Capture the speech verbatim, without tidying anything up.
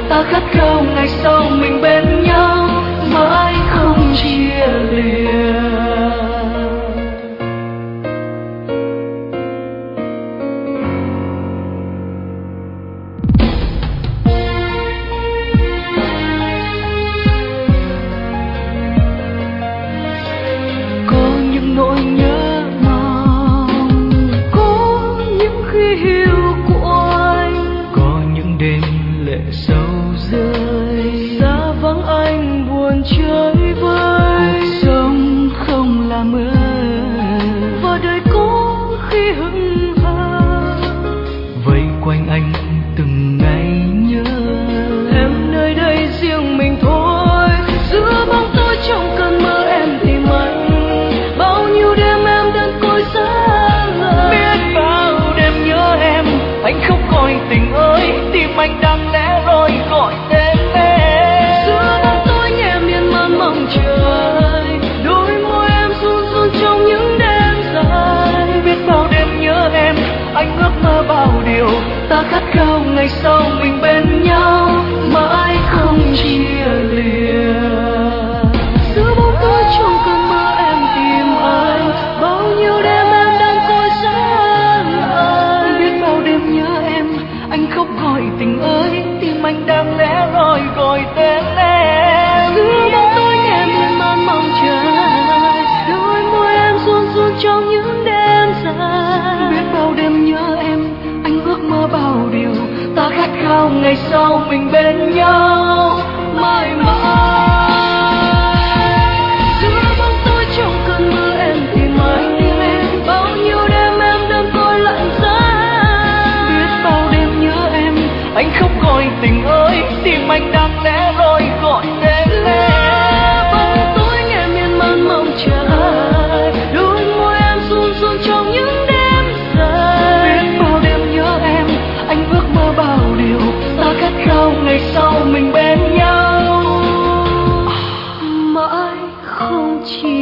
ta khát khao ngày sau mình bên nhau mãi không chia lìa. Có những nỗi nhớ mong, có những khi hiu quạnh, có những đêm lệ sâu rơi, xa vắng anh buồn chơi vơi. Cuộc sống không là mơ và đời có khi hững hờ, vây quanh anh từng ngày nhớ em nơi đây riêng mình thôi. Giữa bóng tối trong cơn mơ em tìm anh, bao nhiêu đêm em đơn côi xa lờ. Biết bao đêm nhớ em, anh khóc gọi tình ơi, tim anh đang lẽ loi gọi tên em. Giữa bóng tối nghe miên man mong trời, đôi môi em run run trong những đêm dài. Biết bao đêm nhớ em, anh ước mơ bao điều, ta khát khao ngày sau mình bên nhau mãi không chia lìa. Giữa bóng tối trong cơn mơ em tìm anh, bao nhiêu đêm em đang côi xa anh. Biết bao đêm nhớ em, anh khóc gọi tình ơi, tim anh đang lẽ loi gọi tên em. Giữa bóng tối nghe miên man mong chờ, đôi môi em run run trong những đêm dài. Biết bao đêm nhớ em, anh ước mơ bao điều, ta khát khao ngày sau mình bên nhau mãi mãi. Giữa bóng tối trong cơn mơ em tìm anh, bao nhiêu đêm em đơn côi lạnh giá. Biết bao đêm nhớ em, anh khóc gọi tình ơi, tim anh đang lẽ loi gọi tên em. Bóng tối nghe miên man mong chờ, đôi môi em run run trong những đêm dài. Biết bao đêm nhớ em, anh ước mơ bao điều, ta khát khao ngày sau mình bên nhau mãi không chia.